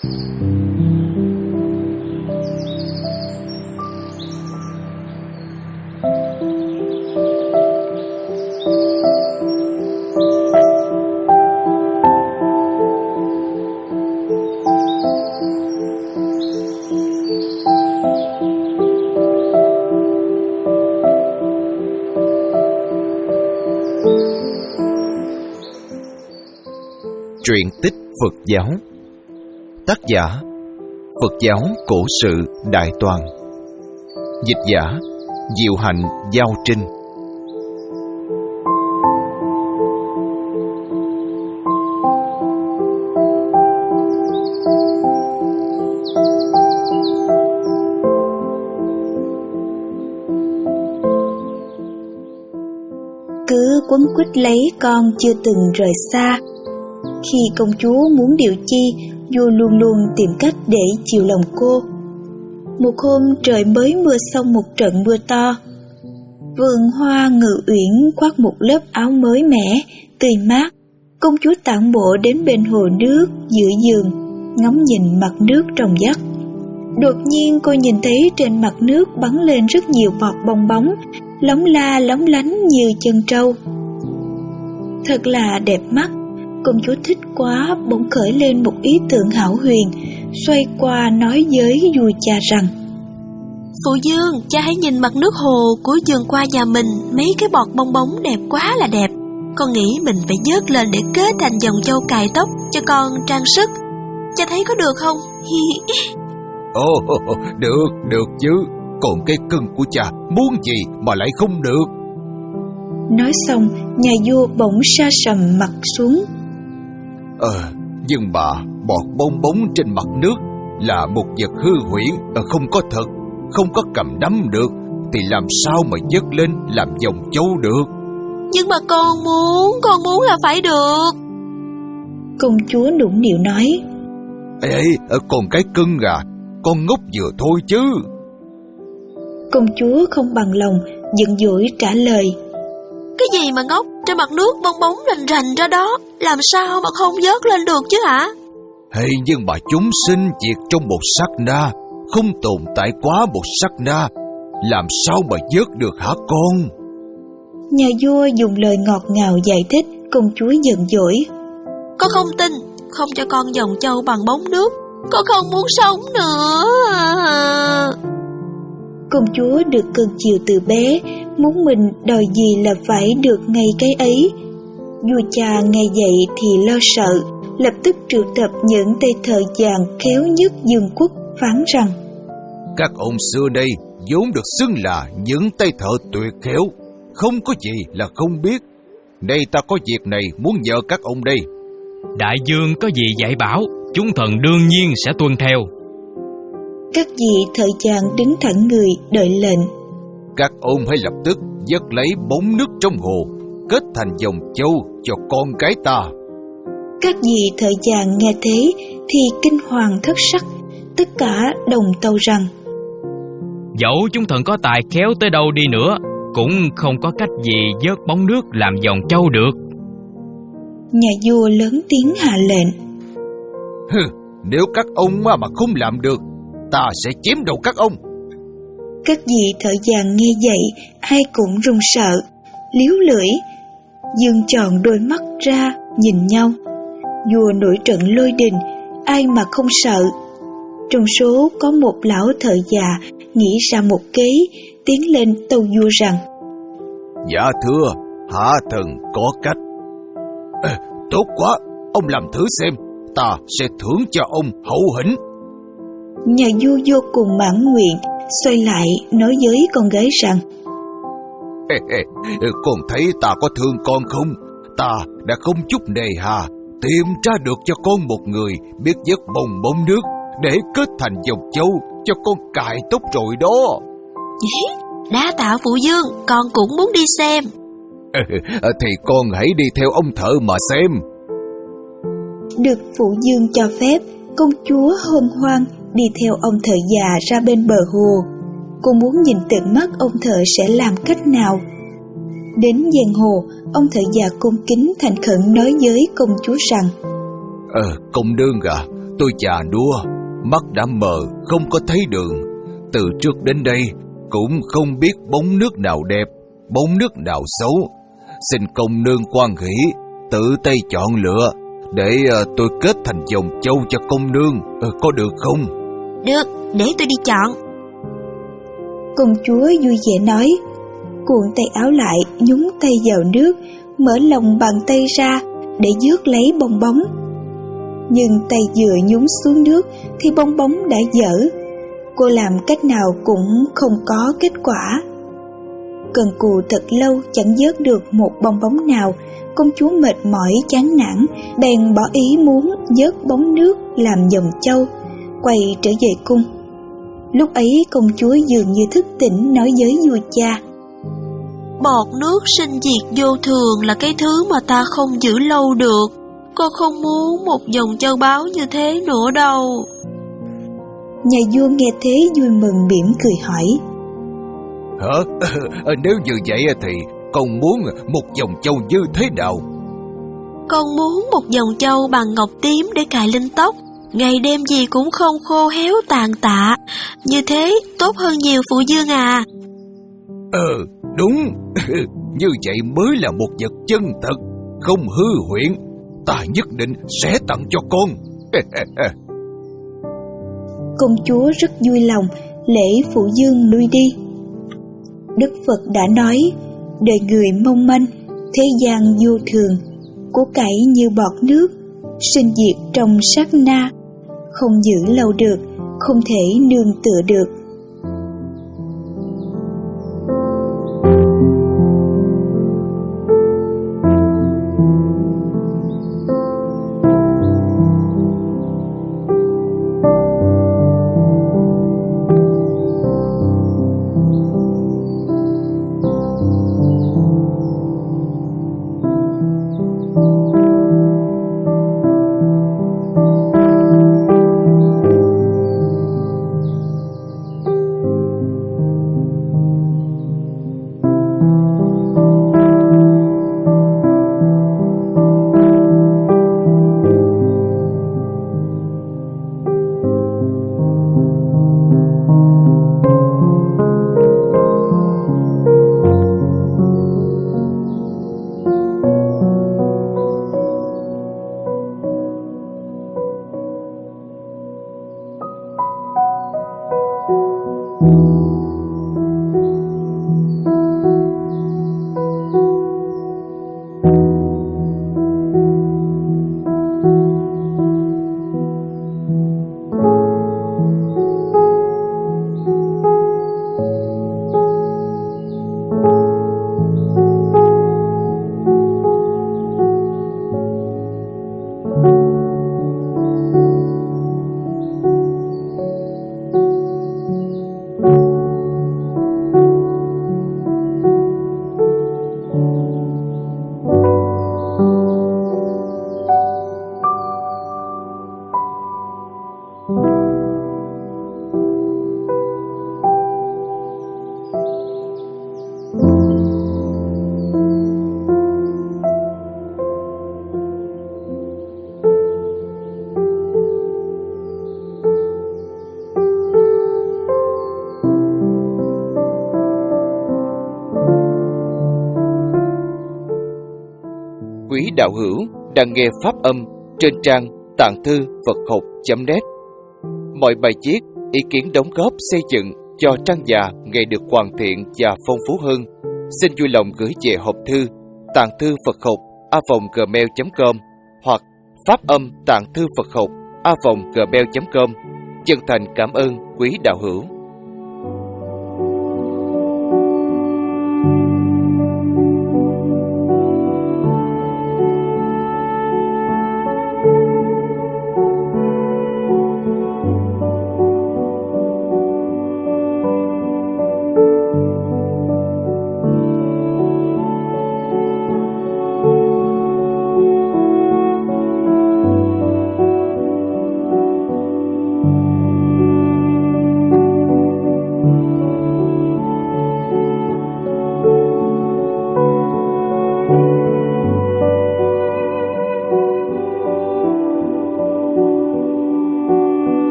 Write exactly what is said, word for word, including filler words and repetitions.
Truyện tích Phật giáo. Tác giả Phật giáo cổ sự Đại Toàn. Dịch giả Diệu Hạnh Giao Trinh. Cứ quấn quýt lấy con chưa từng rời xa. Khi công chúa muốn điều chi, vua luôn luôn tìm cách để chiều lòng cô. Một hôm trời mới mưa xong một trận mưa to. Vườn hoa Ngự Uyển khoác một lớp áo mới mẻ, tươi mát. Công chúa tản bộ đến bên hồ nước giữa giường, ngắm nhìn mặt nước trong vắt. Đột nhiên cô nhìn thấy trên mặt nước bắn lên rất nhiều bọt bong bóng, lóng la lóng lánh như chân trâu. Thật là đẹp mắt. Công chúa thích quá, bỗng khởi lên một ý tưởng hão huyền, xoay qua nói với vua cha rằng: Phụ vương, cha hãy nhìn mặt nước hồ của vườn qua nhà mình, mấy cái bọt bong bóng đẹp quá là đẹp. Con nghĩ mình phải vớt lên để kết thành vòng châu cài tóc cho con trang sức. Cha thấy có được không? Ồ, được, được chứ. Còn cái cưng của cha muốn gì mà lại không được? Nói xong, nhà vua bỗng sa sầm mặt xuống. Ờ, nhưng mà bọt bong bóng trên mặt nước là một vật hư huyễn, không có thật, không có cầm nắm được, thì làm sao mà vớt lên làm vòng châu được? Nhưng mà con muốn, con muốn là phải được. Công chúa nũng nịu nói: Ê, ê, còn cái cưng à, con ngốc vừa thôi chứ. Công chúa không bằng lòng, giận dỗi trả lời: Cái gì mà ngốc, trên mặt nước bong bóng rành rành ra đó, làm sao mà không vớt lên được chứ hả? Hay nhưng mà chúng sinh diệt trong một sát na, không tồn tại quá một sát na, làm sao mà vớt được hả con? Nhà vua dùng lời ngọt ngào giải thích. Công chúa giận dỗi: Con không tin, không cho con vòng châu bằng bóng nước, con không muốn sống nữa. Công chúa được cưng chiều từ bé, muốn mình đòi gì là phải được ngay cái ấy. Vua cha nghe vậy thì lo sợ, lập tức triệu tập những tay thợ vàng khéo nhất dương quốc, phán rằng: Các ông xưa đây vốn được xưng là những tay thợ tuyệt khéo, không có gì là không biết. Nay ta có việc này muốn nhờ các ông đây. Đại vương có gì dạy bảo, chúng thần đương nhiên sẽ tuân theo. Các vị thợ vàng đứng thẳng người đợi lệnh. Các ông hãy lập tức vớt lấy bóng nước trong hồ, kết thành vòng châu cho con cái ta. Các vị thợ vàng nghe thế thì kinh hoàng thất sắc, tất cả đồng tâu rằng: Dẫu chúng thần có tài khéo tới đâu đi nữa, cũng không có cách gì vớt bóng nước làm vòng châu được. Nhà vua lớn tiếng hạ lệnh: Hừ, nếu các ông mà, mà không làm được, ta sẽ chém đầu các ông. Các vị thợ vàng nghe vậy, ai cũng run sợ, líu lưỡi, dương tròn đôi mắt ra nhìn nhau. Vua nổi trận lôi đình, ai mà không sợ. Trong số có một lão thợ già nghĩ ra một kế, tiến lên tâu vua rằng: Dạ thưa, hạ thần có cách. À, tốt quá, ông làm thử xem, ta sẽ thưởng cho ông hậu hĩnh. Nhà vua vô cùng mãn nguyện, xoay lại nói với con gái rằng: Ê, ê, con thấy ta có thương con không? Ta đã không chút nề hà tìm ra được cho con một người biết vớt bong bóng nước để kết thành vòng châu cho con cài tóc rồi đó. Đa tạ phụ vương, con cũng muốn đi xem. Thì con hãy đi theo ông thợ mà xem. Được phụ vương cho phép, công chúa hân hoan đi theo ông thợ già ra bên bờ hồ. Cô muốn nhìn tận mắt ông thợ sẽ làm cách nào. Đến gian hồ, ông thợ già cung kính thành khẩn nói với công chúa rằng: Ờ, công nương à, tôi già nua, mắt đã mờ, không có thấy đường. Từ trước đến đây cũng không biết bóng nước nào đẹp, bóng nước nào xấu. Xin công nương khoan hỷ, tự tay chọn lựa, để uh, tôi kết thành dòng châu cho công nương, uh, có được không? Được, để tôi đi chọn. Công chúa vui vẻ nói, cuộn tay áo lại, nhúng tay vào nước, mở lòng bàn tay ra để vớt lấy bong bóng. Nhưng tay vừa nhúng xuống nước thì bong bóng đã dở. Cô làm cách nào cũng không có kết quả. Cần cù thật lâu chẳng vớt được một bong bóng nào. Công chúa mệt mỏi chán nản, bèn bỏ ý muốn vớt bóng nước làm dòng châu, quay trở về cung. Lúc ấy công chúa dường như thức tỉnh, nói với vua cha: Bọt nước sinh diệt vô thường là cái thứ mà ta không giữ lâu được. Con không muốn một dòng châu báu như thế nữa đâu. Nhà vua nghe thế vui mừng mỉm cười hỏi: Hả? Nếu như vậy thì con muốn một dòng châu như thế nào? Con muốn một dòng châu bằng ngọc tím để cài lên tóc, ngày đêm gì cũng không khô héo tàn tạ. Như thế tốt hơn nhiều phụ vương à. Ờ, đúng. Như vậy mới là một vật chân thật, không hư huyễn. Ta nhất định sẽ tặng cho con. Công chúa rất vui lòng, lễ phụ vương lui đi. Đức Phật đã nói, đời người mong manh, thế gian vô thường, của cải như bọt nước, sinh diệt trong sát na, không giữ lâu được, không thể nương tựa được. Quý đạo hữu đang nghe pháp âm trên trang tạng thư Phật học chấm net. Mọi bài viết, ý kiến đóng góp xây dựng cho trang già ngày được hoàn thiện và phong phú hơn, xin vui lòng gửi về hộp thư tạng thư Phật học a vòng gmail chấm com hoặc pháp âm tạng thư Phật học a vòng gmail chấm com. Chân thành cảm ơn quý đạo hữu.